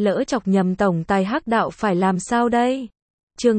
Lỡ chọc nhầm tổng tài hắc đạo phải làm sao đây? Chương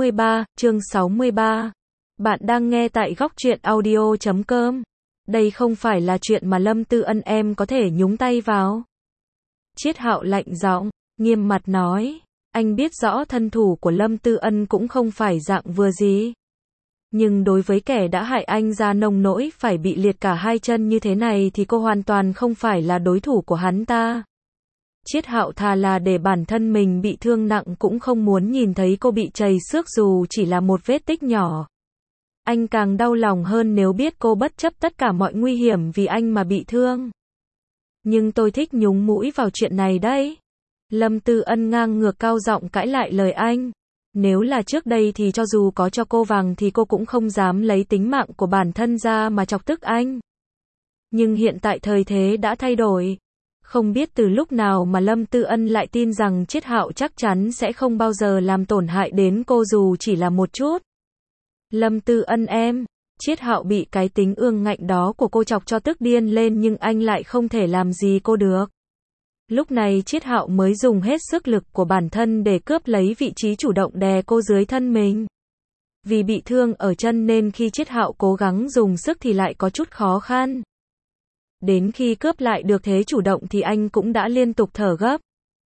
63. Bạn đang nghe tại góc truyện audio.com. Đây không phải là chuyện mà Lâm Tư Ân em có thể nhúng tay vào. Chiết Hạo lạnh giọng, nghiêm mặt nói, anh biết rõ thân thủ của Lâm Tư Ân cũng không phải dạng vừa gì. Nhưng đối với kẻ đã hại anh ra nông nỗi phải bị liệt cả hai chân như thế này thì cô hoàn toàn không phải là đối thủ của hắn ta. Chiết Hạo thà là để bản thân mình bị thương nặng cũng không muốn nhìn thấy cô bị trầy xước dù chỉ là một vết tích nhỏ. Anh càng đau lòng hơn nếu biết cô bất chấp tất cả mọi nguy hiểm vì anh mà bị thương. Nhưng tôi thích nhúng mũi vào chuyện này đấy. Lâm Tư Ân ngang ngược cao giọng cãi lại lời anh. Nếu là trước đây thì cho dù có cho cô vàng thì cô cũng không dám lấy tính mạng của bản thân ra mà chọc tức anh. Nhưng hiện tại thời thế đã thay đổi. Không biết từ lúc nào mà Lâm Tư Ân lại tin rằng Chiết Hạo chắc chắn sẽ không bao giờ làm tổn hại đến cô dù chỉ là một chút. Lâm Tư Ân em, Chiết Hạo bị cái tính ương ngạnh đó của cô chọc cho tức điên lên nhưng anh lại không thể làm gì cô được. Lúc này Chiết Hạo mới dùng hết sức lực của bản thân để cướp lấy vị trí chủ động đè cô dưới thân mình. Vì bị thương ở chân nên khi Chiết Hạo cố gắng dùng sức thì lại có chút khó khăn. Đến khi cướp lại được thế chủ động thì anh cũng đã liên tục thở gấp.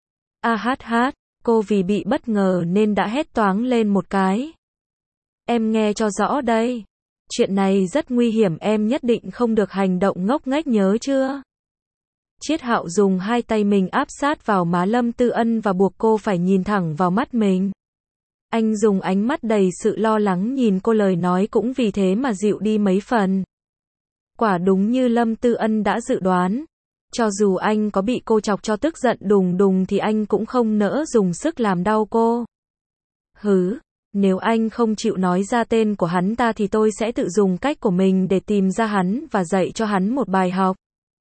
Cô vì bị bất ngờ nên đã hét toáng lên một cái. Em nghe cho rõ đây. Chuyện này rất nguy hiểm, em nhất định không được hành động ngốc nghếch nhớ chưa? Chiết Hạo dùng hai tay mình áp sát vào má Lâm Tư Ân và buộc cô phải nhìn thẳng vào mắt mình. Anh dùng ánh mắt đầy sự lo lắng nhìn cô, lời nói cũng vì thế mà dịu đi mấy phần. Quả đúng như Lâm Tư Ân đã dự đoán. Cho dù anh có bị cô chọc cho tức giận đùng đùng thì anh cũng không nỡ dùng sức làm đau cô. Nếu anh không chịu nói ra tên của hắn ta thì tôi sẽ tự dùng cách của mình để tìm ra hắn và dạy cho hắn một bài học.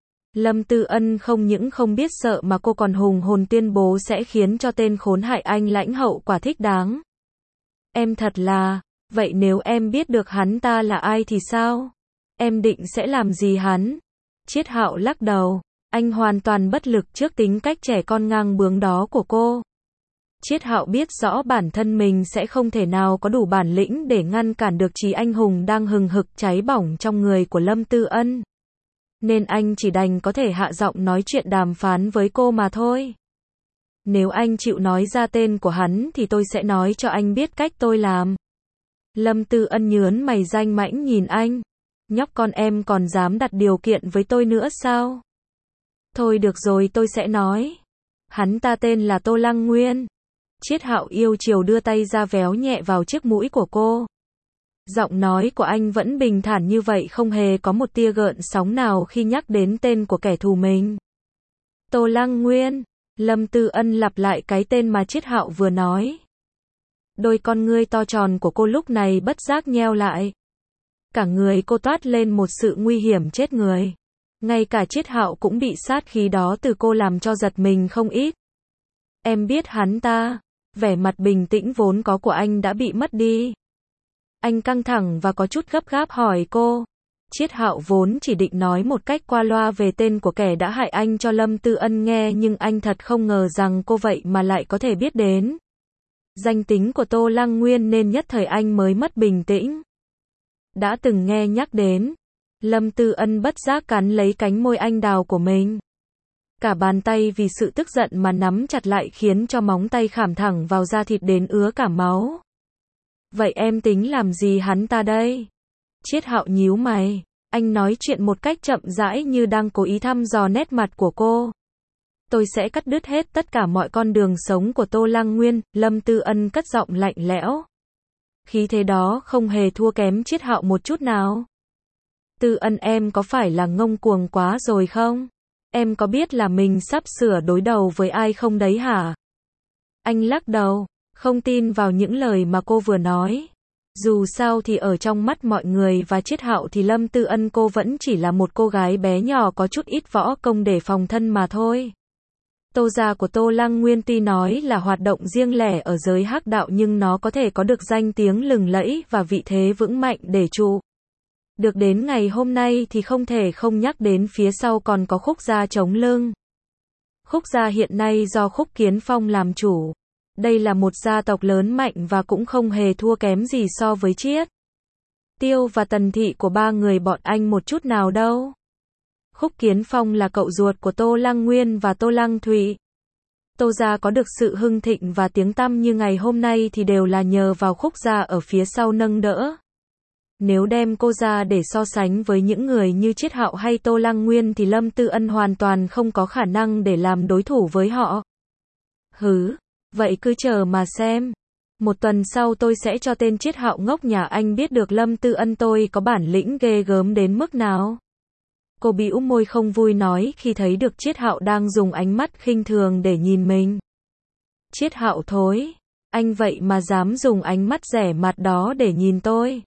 Lâm Tư Ân không những không biết sợ mà cô còn hùng hồn tuyên bố sẽ khiến cho tên khốn hại anh lãnh hậu quả thích đáng. Em thật là, vậy nếu em biết được hắn ta là ai thì sao? Em định sẽ làm gì hắn? Chiết Hạo lắc đầu, anh hoàn toàn bất lực trước tính cách trẻ con ngang bướng đó của cô. Chiết Hạo biết rõ bản thân mình sẽ không thể nào có đủ bản lĩnh để ngăn cản được trí anh hùng đang hừng hực cháy bỏng trong người của Lâm Tư Ân. Nên anh chỉ đành có thể hạ giọng nói chuyện đàm phán với cô mà thôi. Nếu anh chịu nói ra tên của hắn thì tôi sẽ nói cho anh biết cách tôi làm. Lâm Tư Ân nhớn mày danh mãnh nhìn anh. Nhóc con em còn dám đặt điều kiện với tôi nữa sao? Thôi được rồi, tôi sẽ nói. Hắn ta tên là Tô Lăng Nguyên. Chiết Hạo yêu chiều đưa tay ra véo nhẹ vào chiếc mũi của cô. Giọng nói của anh vẫn bình thản như vậy, không hề có một tia gợn sóng nào khi nhắc đến tên của kẻ thù mình. Tô Lăng Nguyên. Lâm Tư Ân lặp lại cái tên mà Chiết Hạo vừa nói. Đôi con ngươi to tròn của cô lúc này bất giác nheo lại. Cả người cô toát lên một sự nguy hiểm chết người. Ngay cả Chiết Hạo cũng bị sát khí đó từ cô làm cho giật mình không ít. Em biết hắn ta. Vẻ mặt bình tĩnh vốn có của anh đã bị mất đi. Anh căng thẳng và có chút gấp gáp hỏi cô. Chiết Hạo vốn chỉ định nói một cách qua loa về tên của kẻ đã hại anh cho Lâm Tư Ân nghe, nhưng anh thật không ngờ rằng cô vậy mà lại có thể biết đến danh tính của Tô Lăng Nguyên nên nhất thời anh mới mất bình tĩnh. Đã từng nghe nhắc đến. Lâm Tư Ân bất giác cắn lấy cánh môi anh đào của mình. Cả bàn tay vì sự tức giận mà nắm chặt lại khiến cho móng tay khảm thẳng vào da thịt đến ứa cả máu. Vậy em tính làm gì hắn ta đây? Chiết Hạo nhíu mày. Anh nói chuyện một cách chậm rãi như đang cố ý thăm dò nét mặt của cô. Tôi sẽ cắt đứt hết tất cả mọi con đường sống của Tô Lăng Nguyên. Lâm Tư Ân cất giọng lạnh lẽo. Khí thế đó không hề thua kém Chiết Hạo một chút nào. Tư Ân em có phải là ngông cuồng quá rồi không? Em có biết là mình sắp sửa đối đầu với ai không đấy hả? Anh lắc đầu, không tin vào những lời mà cô vừa nói. Dù sao thì ở trong mắt mọi người và Chiết Hạo thì Lâm Tư Ân cô vẫn chỉ là một cô gái bé nhỏ có chút ít võ công để phòng thân mà thôi. Tô gia của Tô Lăng Nguyên tuy nói là hoạt động riêng lẻ ở giới hắc đạo nhưng nó có thể có được danh tiếng lừng lẫy và vị thế vững mạnh để trụ được đến ngày hôm nay thì không thể không nhắc đến phía sau còn có Khúc gia chống lưng. Khúc gia hiện nay do Khúc Kiến Phong làm chủ. Đây là một gia tộc lớn mạnh và cũng không hề thua kém gì so với Triết Tiêu và Tần Thị của ba người bọn anh một chút nào đâu. Khúc Kiến Phong là cậu ruột của Tô Lăng Nguyên và Tô Lăng Thụy. Tô gia có được sự hưng thịnh và tiếng tăm như ngày hôm nay thì đều là nhờ vào Khúc gia ở phía sau nâng đỡ. Nếu đem cô ra để so sánh với những người như Triết Hạo hay Tô Lăng Nguyên thì Lâm Tư Ân hoàn toàn không có khả năng để làm đối thủ với họ. Hứ, vậy cứ chờ mà xem. Một tuần sau tôi sẽ cho tên Triết Hạo ngốc nhà anh biết được Lâm Tư Ân tôi có bản lĩnh ghê gớm đến mức nào. Cô bĩu môi không vui nói khi thấy được Triết Hạo đang dùng ánh mắt khinh thường để nhìn mình. Triết Hạo thối, anh vậy mà dám dùng ánh mắt rẻ mặt đó để nhìn tôi.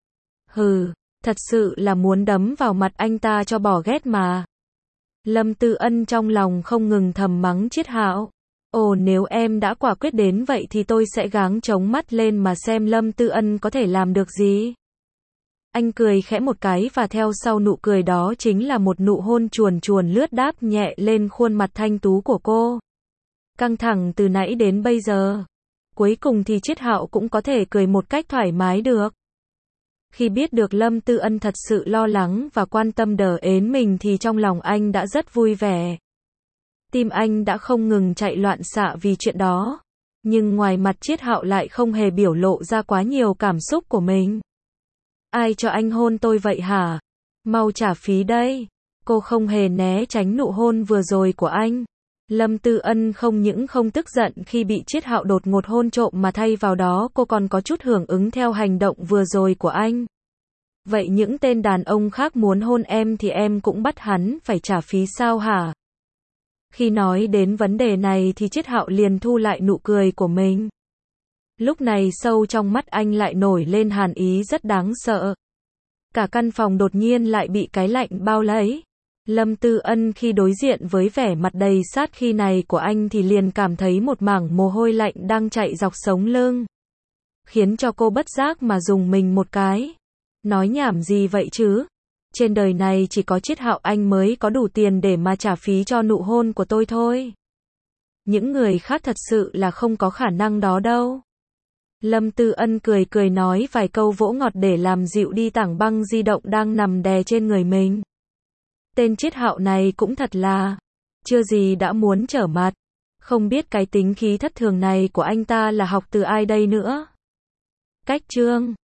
Hừ, thật sự là muốn đấm vào mặt anh ta cho bỏ ghét mà. Lâm Tư Ân trong lòng không ngừng thầm mắng Triết Hạo. Ồ, nếu em đã quả quyết đến vậy thì tôi sẽ gắng chống mắt lên mà xem Lâm Tư Ân có thể làm được gì. Anh cười khẽ một cái và theo sau nụ cười đó chính là một nụ hôn chuồn chuồn lướt đáp nhẹ lên khuôn mặt thanh tú của cô. Căng thẳng từ nãy đến bây giờ. Cuối cùng thì Triết Hạo cũng có thể cười một cách thoải mái được. Khi biết được Lâm Tư Ân thật sự lo lắng và quan tâm đờ ến mình thì trong lòng anh đã rất vui vẻ. Tim anh đã không ngừng chạy loạn xạ vì chuyện đó. Nhưng ngoài mặt Triết Hạo lại không hề biểu lộ ra quá nhiều cảm xúc của mình. Ai cho anh hôn tôi vậy hả? Mau trả phí đây. Cô không hề né tránh nụ hôn vừa rồi của anh. Lâm Tư Ân không những không tức giận khi bị Triết Hạo đột ngột hôn trộm mà thay vào đó cô còn có chút hưởng ứng theo hành động vừa rồi của anh. Vậy những tên đàn ông khác muốn hôn em thì em cũng bắt hắn phải trả phí sao hả? Khi nói đến vấn đề này thì Triết Hạo liền thu lại nụ cười của mình. Lúc này sâu trong mắt anh lại nổi lên hàn ý rất đáng sợ. Cả căn phòng đột nhiên lại bị cái lạnh bao lấy. Lâm Tư Ân khi đối diện với vẻ mặt đầy sát khí này của anh thì liền cảm thấy một mảng mồ hôi lạnh đang chạy dọc sống lưng. Khiến cho cô bất giác mà dùng mình một cái. Nói nhảm gì vậy chứ? Trên đời này chỉ có Triết Hạo anh mới có đủ tiền để mà trả phí cho nụ hôn của tôi thôi. Những người khác thật sự là không có khả năng đó đâu. Lâm Tư Ân cười cười nói vài câu vỗ ngọt để làm dịu đi tảng băng di động đang nằm đè trên người mình. Tên Triết Hạo này cũng thật là, chưa gì đã muốn trở mặt. Không biết cái tính khí thất thường này của anh ta là học từ ai đây nữa. Cách chương